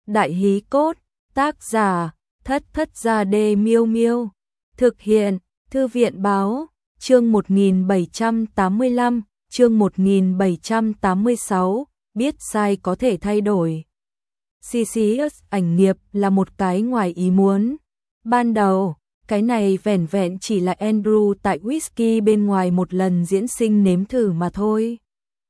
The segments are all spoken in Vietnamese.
Đại hí cốt, tác giả, Thất Thất Gia Đê Miêu Miêu. Thực hiện, Thư viện báo, chương 1785, chương 1786, biết sai có thể thay đổi. CCS ảnh nghiệp là một cái ngoài ý muốn. Ban đầu, cái này vẻn vẹn chỉ là Andrew tại whisky bên ngoài một lần diễn sinh nếm thử mà thôi.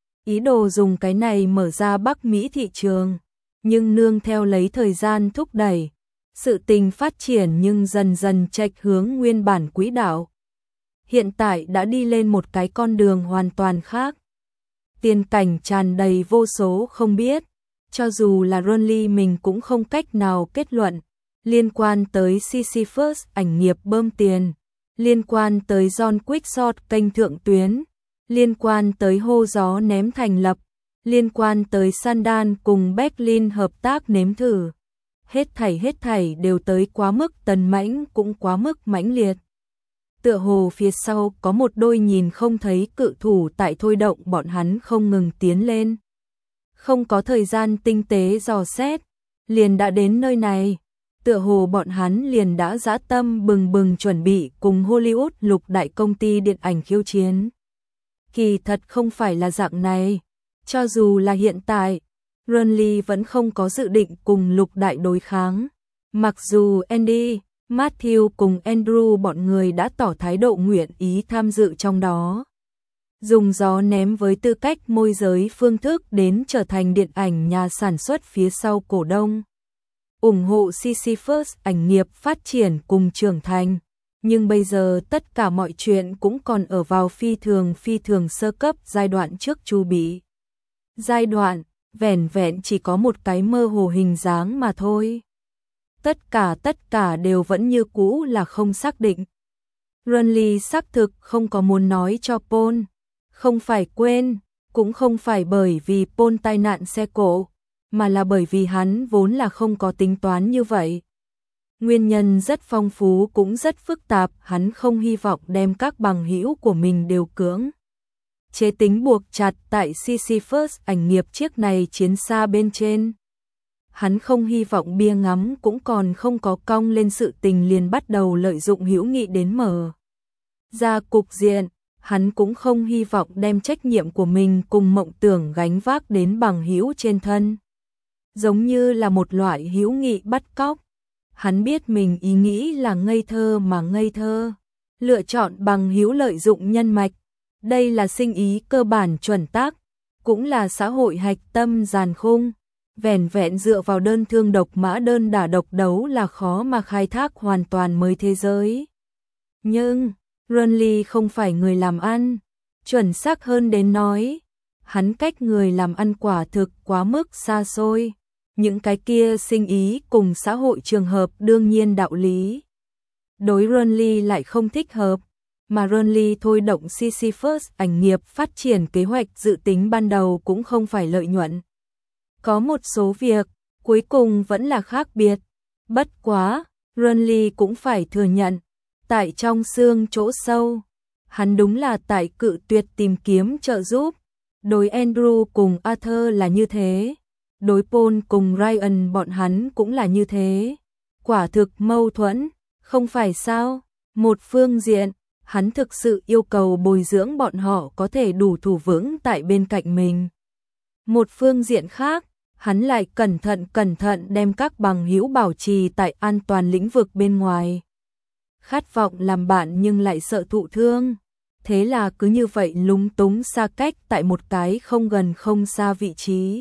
Ý đồ dùng cái này mở ra Bắc Mỹ thị trường, nhưng nương theo lấy thời gian thúc đẩy, sự tình phát triển nhưng dần dần chệch hướng nguyên bản quỹ đạo. Hiện tại đã đi lên một cái con đường hoàn toàn khác. Tiên cảnh tràn đầy vô số không biết, cho dù là Ronly mình cũng không cách nào kết luận, liên quan tới CC First ảnh nghiệp bơm tiền, liên quan tới John Quickshot kênh thượng tuyến, liên quan tới hô gió ném thành lập, liên quan tới Sandan cùng Berlin hợp tác nếm thử. Hết thảy đều tới quá mức tần mãnh cũng quá mức mãnh liệt. Tựa hồ phía sau có một đôi nhìn không thấy cự thủ tại thôi động bọn hắn không ngừng tiến lên. Không có thời gian tinh tế dò xét, liền đã đến nơi này. Tựa hồ bọn hắn liền đã dã tâm bừng bừng chuẩn bị cùng Hollywood lục đại công ty điện ảnh khiêu chiến. Kỳ thật không phải là dạng này. Cho dù là hiện tại, Ronly vẫn không có dự định cùng lục đại đối kháng. Mặc dù Andy, Matthew cùng Andrew bọn người đã tỏ thái độ nguyện ý tham dự trong đó. Dùng gió ném với tư cách môi giới phương thức đến trở thành điện ảnh nhà sản xuất phía sau cổ đông. Ủng hộ CC First ảnh nghiệp phát triển cùng trưởng thành. Nhưng bây giờ tất cả mọi chuyện cũng còn ở vào phi thường sơ cấp giai đoạn trước chu bị. Giai đoạn, vẻn vẹn chỉ có một cái mơ hồ hình dáng mà thôi. Tất cả đều vẫn như cũ là không xác định. Ronly xác thực không có muốn nói cho Paul. Không phải quên, cũng không phải bởi vì Paul tai nạn xe cộ, mà là bởi vì hắn vốn là không có tính toán như vậy. Nguyên nhân rất phong phú cũng rất phức tạp, hắn không hy vọng đem các bằng hữu của mình đều cưỡng chế tính buộc chặt tại CC First ảnh nghiệp chiếc này chiến xa bên trên. Hắn không hy vọng bia ngắm cũng còn không có cong lên sự tình liền bắt đầu lợi dụng hữu nghị đến mở ra cục diện. Hắn cũng không hy vọng đem trách nhiệm của mình cùng mộng tưởng gánh vác đến bằng hữu trên thân. Giống như là một loại hữu nghị bắt cóc. Hắn biết mình ý nghĩ là ngây thơ mà ngây thơ. Lựa chọn bằng hữu lợi dụng nhân mạch. Đây là sinh ý cơ bản chuẩn tắc, cũng là xã hội hạch tâm giàn khung. Vẻn vẹn dựa vào đơn thương độc mã đơn đả độc đấu là khó mà khai thác hoàn toàn mới thế giới. Nhưng Ronly không phải người làm ăn, chuẩn xác hơn đến nói, hắn cách người làm ăn quả thực quá mức xa xôi. Những cái kia sinh ý cùng xã hội trường hợp đương nhiên đạo lý. Đối Ronly lại không thích hợp, mà Ronly thôi động CC First ảnh nghiệp phát triển kế hoạch dự tính ban đầu cũng không phải lợi nhuận. Có một số việc, cuối cùng vẫn là khác biệt. Bất quá, Ronly cũng phải thừa nhận, tại trong xương chỗ sâu, hắn đúng là tại cự tuyệt tìm kiếm trợ giúp. Đối Andrew cùng Arthur là như thế, đối Paul cùng Ryan bọn hắn cũng là như thế. Quả thực mâu thuẫn, không phải sao? Một phương diện, hắn thực sự yêu cầu bồi dưỡng bọn họ có thể đủ thủ vững tại bên cạnh mình. Một phương diện khác, hắn lại cẩn thận đem các bằng hữu bảo trì tại an toàn lĩnh vực bên ngoài. Khát vọng làm bạn nhưng lại sợ thụ thương. Thế là cứ như vậy lúng túng xa cách tại một cái không gần không xa vị trí.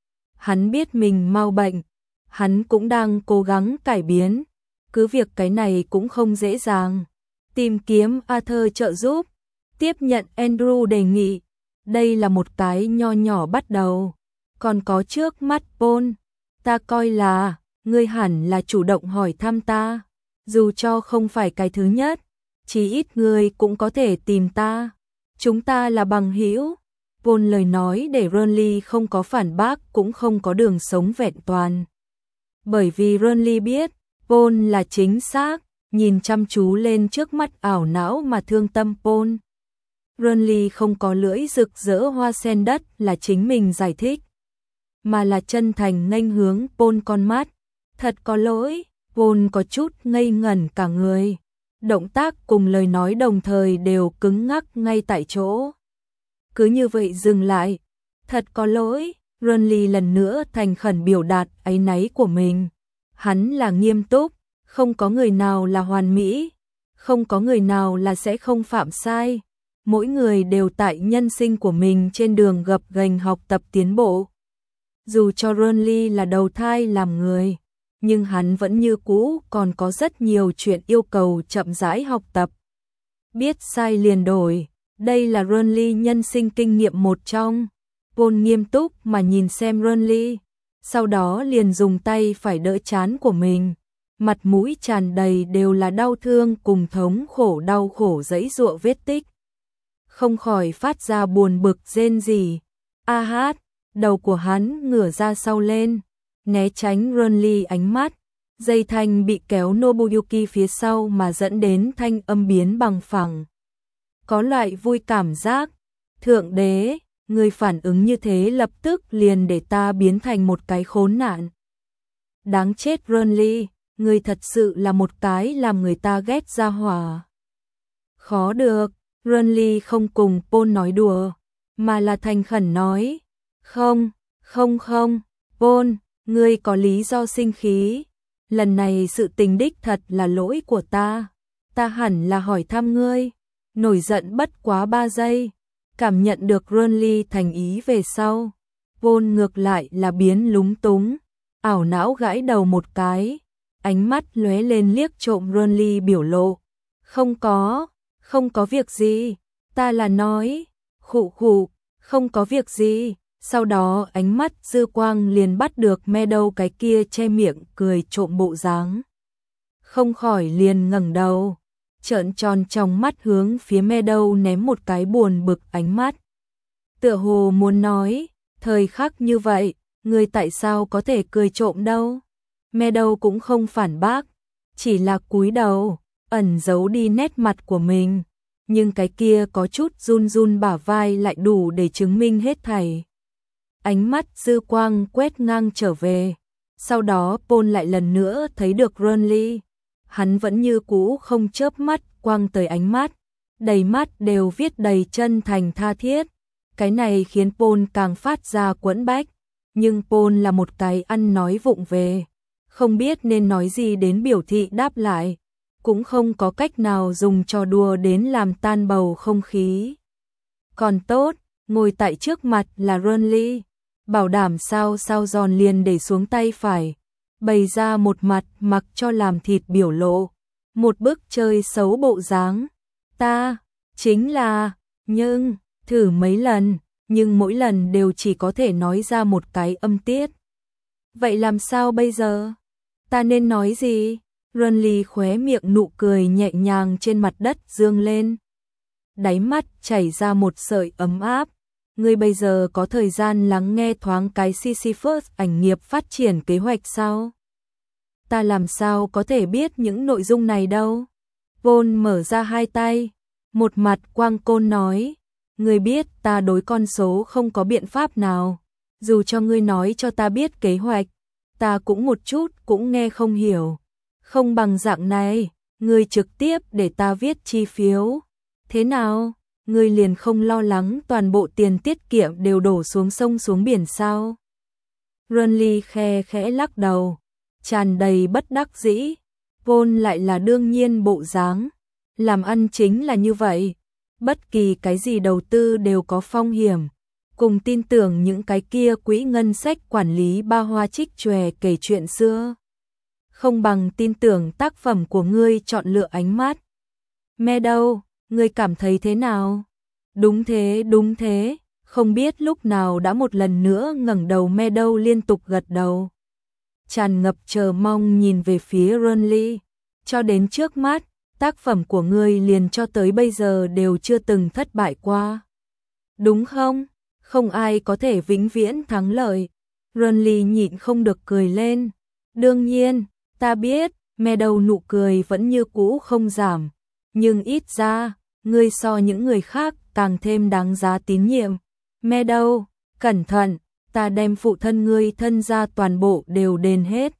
Hắn biết mình mau bệnh, hắn cũng đang cố gắng cải biến. Cứ việc cái này cũng không dễ dàng. Tìm kiếm Arthur trợ giúp, tiếp nhận Andrew đề nghị. Đây là một cái nho nhỏ bắt đầu. Còn có trước mắt Paul, ta coi là, ngươi hẳn là chủ động hỏi thăm ta. Dù cho không phải cái thứ nhất, chí ít ngươi cũng có thể tìm ta. Chúng ta là bằng hữu. Paul lời nói để Ronly không có phản bác cũng không có đường sống vẹn toàn. Bởi vì Ronly biết, Paul là chính xác, nhìn chăm chú lên trước mắt ảo não mà thương tâm Paul. Ronly không có lưỡi rực rỡ hoa sen đất là chính mình giải thích. mà là chân thành nghênh hướng Paul con mắt. Thật có lỗi, Paul có chút ngây ngẩn cả người. Động tác cùng lời nói đồng thời đều cứng ngắc ngay tại chỗ. Cứ như vậy dừng lại. Thật có lỗi, Renly lần nữa thành khẩn biểu đạt áy náy của mình. Hắn là nghiêm túc, không có người nào là hoàn mỹ, không có người nào là sẽ không phạm sai. Mỗi người đều tại nhân sinh của mình trên đường gập ghềnh học tập tiến bộ. Dù cho Renly là đầu thai làm người, nhưng hắn vẫn như cũ còn có rất nhiều chuyện yêu cầu chậm rãi học tập. Biết sai liền đổi, đây là Renly nhân sinh kinh nghiệm một trong. Paul nghiêm túc mà nhìn xem Renly, sau đó liền dùng tay phải đỡ trán của mình. Mặt mũi tràn đầy đều là đau thương cùng thống khổ đau khổ giãy giụa vết tích. Không khỏi phát ra buồn bực rên rỉ. A hát, đầu của hắn ngửa ra sau lên, né tránh Renly ánh mắt. Dây thanh bị kéo Nobuyuki phía sau mà dẫn đến thanh âm biến bằng phẳng. Có loại vui cảm giác. Thượng đế, người phản ứng như thế lập tức liền để ta biến thành một cái khốn nạn. Đáng chết Renly, người thật sự là một cái làm người ta ghét ra hỏa. Khó được, Renly không cùng Paul nói đùa, mà là thành khẩn nói. Không, Paul, ngươi có lý do sinh khí. Lần này sự tình đích thật là lỗi của ta. Ta hẳn là hỏi thăm ngươi. Nổi giận bất quá 3 giây. Cảm nhận được Renly thành ý về sau. Paul ngược lại là biến lúng túng. Ảo não gãi đầu một cái. Ánh mắt lóe lên liếc trộm Renly biểu lộ. Không có việc gì. Ta là nói. Khụ, không có việc gì. Sau đó ánh mắt dư quang liền bắt được Meadow cái kia che miệng cười trộm bộ dáng. Không khỏi liền ngẩng đầu, trợn tròn trong mắt hướng phía Meadow ném một cái buồn bực ánh mắt. Tựa hồ muốn nói, thời khắc như vậy, người tại sao có thể cười trộm đâu? Meadow cũng không phản bác, chỉ là cúi đầu, ẩn giấu đi nét mặt của mình. Nhưng cái kia có chút run run bả vai lại đủ để chứng minh hết thảy. Ánh mắt dư quang quét ngang trở về. Sau đó Paul lại lần nữa thấy được Renly. Hắn vẫn như cũ không chớp mắt quang tới ánh mắt. Đầy mắt đều viết đầy chân thành tha thiết. Cái này khiến Paul càng phát ra quẫn bách. Nhưng Paul là một cái ăn nói vụng về. Không biết nên nói gì đến biểu thị đáp lại. Cũng không có cách nào dùng trò đùa đến làm tan bầu không khí. Còn tốt, ngồi tại trước mặt là Renly. Bảo đảm sao giòn liền để xuống tay phải, bày ra một mặt mặc cho làm thịt biểu lộ, một bức chơi xấu bộ dáng. Ta, chính là, nhưng, thử mấy lần, nhưng mỗi lần đều chỉ có thể nói ra một cái âm tiết. Vậy làm sao bây giờ? Ta nên nói gì? Renly khóe miệng nụ cười nhẹ nhàng trên mặt đất dương lên. Đáy mắt chảy ra một sợi ấm áp. Ngươi bây giờ có thời gian lắng nghe thoáng cái Sisyphus ảnh nghiệp phát triển kế hoạch sao? Ta làm sao có thể biết những nội dung này đâu? Paul mở ra hai tay, một mặt quang côn nói, ngươi biết ta đối con số không có biện pháp nào, dù cho ngươi nói cho ta biết kế hoạch, ta cũng một chút cũng nghe không hiểu. Không bằng dạng này, ngươi trực tiếp để ta viết chi phiếu. Thế nào? Ngươi liền không lo lắng toàn bộ tiền tiết kiệm đều đổ xuống sông xuống biển sao? Renly khe khẽ lắc đầu, tràn đầy bất đắc dĩ. Paul lại là đương nhiên bộ dáng. Làm ăn chính là như vậy. Bất kỳ cái gì đầu tư đều có phong hiểm. Cùng tin tưởng những cái kia quỹ ngân sách quản lý ba hoa trích chòe kể chuyện xưa. Không bằng tin tưởng tác phẩm của ngươi chọn lựa ánh mắt. Meadow, ngươi cảm thấy thế nào? Đúng thế, không biết lúc nào đã một lần nữa ngẩng đầu. Meadow liên tục gật đầu. Tràn ngập chờ mong nhìn về phía Renly. Cho đến trước mắt, tác phẩm của ngươi liền cho tới bây giờ đều chưa từng thất bại qua. Đúng không? Không ai có thể vĩnh viễn thắng lợi. Renly nhịn không được cười lên. Đương nhiên, ta biết, Meadow nụ cười vẫn như cũ không giảm. Nhưng ít ra, ngươi so những người khác càng thêm đáng giá tín nhiệm. Meadow, cẩn thận, ta đem phụ thân ngươi thân gia toàn bộ đều đền hết.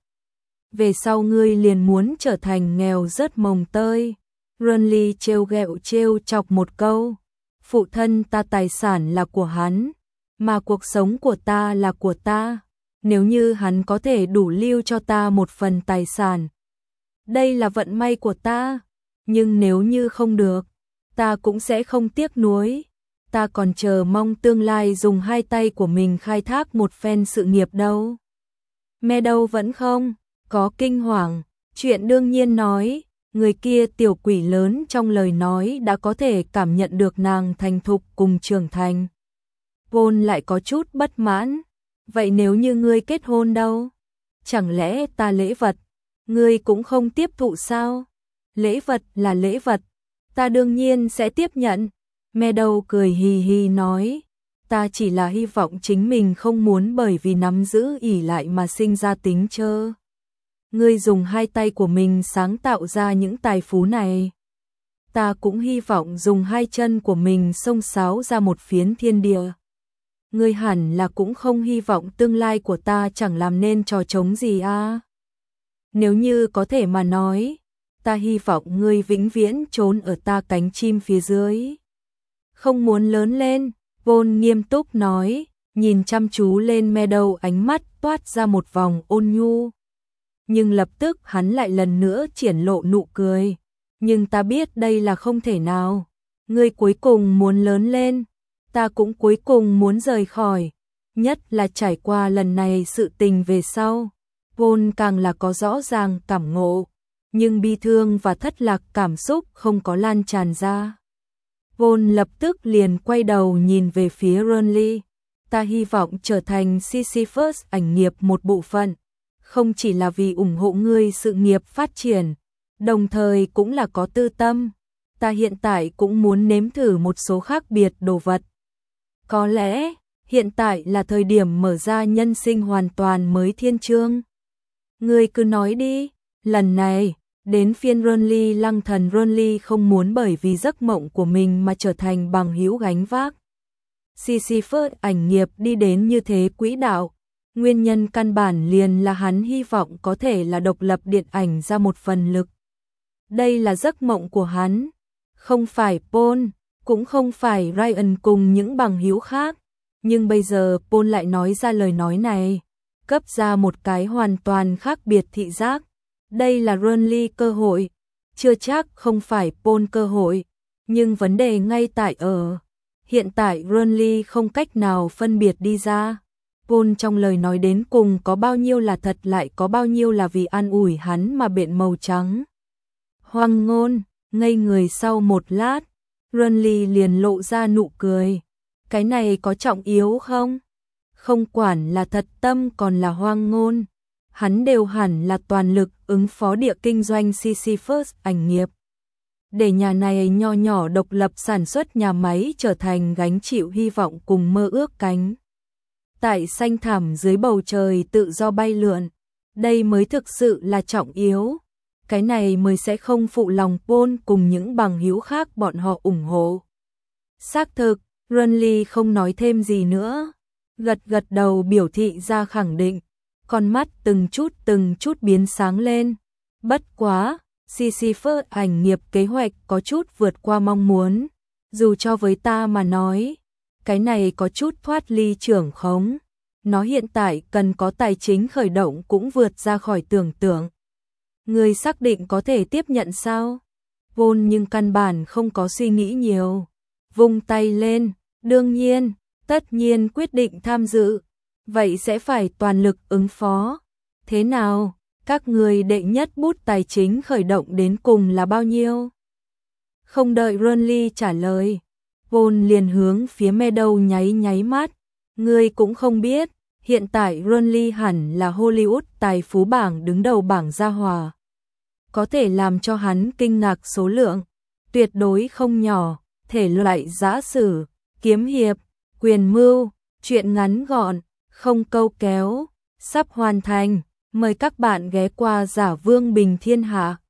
Về sau ngươi liền muốn trở thành nghèo rớt mồng tơi. Renly trêu ghẹo trêu chọc một câu. Phụ thân ta tài sản là của hắn, mà cuộc sống của ta là của ta. Nếu như hắn có thể đủ lưu cho ta một phần tài sản, đây là vận may của ta. Nhưng nếu như không được, ta cũng sẽ không tiếc nuối. Ta còn chờ mong tương lai dùng hai tay của mình khai thác một phen sự nghiệp đâu. Meadow vẫn không có kinh hoàng, chuyện đương nhiên nói, người kia tiểu quỷ lớn trong lời nói đã có thể cảm nhận được nàng thành thục cùng trưởng thành. Paul lại có chút bất mãn, vậy nếu như ngươi kết hôn đâu? Chẳng lẽ ta lễ vật, ngươi cũng không tiếp thụ sao? Lễ vật là lễ vật, ta đương nhiên sẽ tiếp nhận. Meadow cười hì hì nói, ta chỉ là hy vọng chính mình không muốn bởi vì nắm giữ ỷ lại mà sinh ra tính trơ. Ngươi dùng hai tay của mình sáng tạo ra những tài phú này. Ta cũng hy vọng dùng hai chân của mình xông xáo ra một phiến thiên địa. Ngươi hẳn là cũng không hy vọng tương lai của ta chẳng làm nên trò trống gì à? Nếu như có thể mà nói, ta hy vọng ngươi vĩnh viễn trốn ở ta cánh chim phía dưới. Không muốn lớn lên, Paul nghiêm túc nói, nhìn chăm chú lên Meadow, ánh mắt toát ra một vòng ôn nhu. Nhưng lập tức hắn lại lần nữa triển lộ nụ cười. Nhưng ta biết đây là không thể nào. Ngươi cuối cùng muốn lớn lên, ta cũng cuối cùng muốn rời khỏi. Nhất là trải qua lần này sự tình về sau, Paul càng là có rõ ràng cảm ngộ. Nhưng bi thương và thất lạc cảm xúc không có lan tràn ra. Paul lập tức liền quay đầu nhìn về phía Renly. Ta hy vọng trở thành Sisyphus ảnh nghiệp một bộ phận, không chỉ là vì ủng hộ ngươi sự nghiệp phát triển, đồng thời cũng là có tư tâm. Ta hiện tại cũng muốn nếm thử một số khác biệt đồ vật. Có lẽ, hiện tại là thời điểm mở ra nhân sinh hoàn toàn mới thiên chương. Ngươi cứ nói đi, lần này, đến phiên Renly lăng thần. Renly không muốn bởi vì giấc mộng của mình mà trở thành bằng hữu gánh vác. Sisyphus ảnh nghiệp đi đến như thế quỹ đạo. Nguyên nhân căn bản liền là hắn hy vọng có thể là độc lập điện ảnh ra một phần lực. Đây là giấc mộng của hắn, không phải Paul, cũng không phải Ryan cùng những bằng hữu khác. Nhưng bây giờ Paul lại nói ra lời nói này, cấp ra một cái hoàn toàn khác biệt thị giác. Đây là Renly cơ hội, chưa chắc không phải Paul cơ hội, nhưng vấn đề ngay tại ở. Hiện tại Renly không cách nào phân biệt đi ra. Paul trong lời nói đến cùng có bao nhiêu là thật, lại có bao nhiêu là vì an ủi hắn mà biện màu trắng. Hoang ngôn, ngây người sau một lát, Renly liền lộ ra nụ cười. Cái này có trọng yếu không? Không quản là thật tâm còn là hoang ngôn, hắn đều hẳn là toàn lực ứng phó địa kinh doanh Sisyphus ảnh nghiệp. Để nhà này nho nhỏ độc lập sản xuất nhà máy trở thành gánh chịu hy vọng cùng mơ ước cánh. Tại xanh thẳm dưới bầu trời tự do bay lượn, đây mới thực sự là trọng yếu. Cái này mới sẽ không phụ lòng Paul cùng những bằng hữu khác bọn họ ủng hộ. Xác thực, Renly không nói thêm gì nữa, gật gật đầu biểu thị ra khẳng định, con mắt từng chút biến sáng lên. Bất quá, Sisyphus ảnh nghiệp kế hoạch có chút vượt qua mong muốn, dù cho với ta mà nói, cái này có chút thoát ly trưởng khống. Nó hiện tại cần có tài chính khởi động cũng vượt ra khỏi tưởng tượng. Người xác định có thể tiếp nhận sao? Paul nhưng căn bản không có suy nghĩ nhiều. Vung tay lên, đương nhiên, tất nhiên quyết định tham dự. Vậy sẽ phải toàn lực ứng phó. Thế nào, các người đệ nhất bút tài chính khởi động đến cùng là bao nhiêu? Không đợi Renly trả lời, Paul liền hướng phía Meadow nháy mắt. Ngươi cũng không biết, hiện tại Renly hẳn là Hollywood tài phú bảng đứng đầu bảng gia hòa. Có thể làm cho hắn kinh ngạc số lượng, tuyệt đối không nhỏ, thể loại giã sử, kiếm hiệp, quyền mưu, truyện ngắn gọn, không câu kéo, sắp hoàn thành. Mời các bạn ghé qua Giả Vương Bình Thiên Hạ.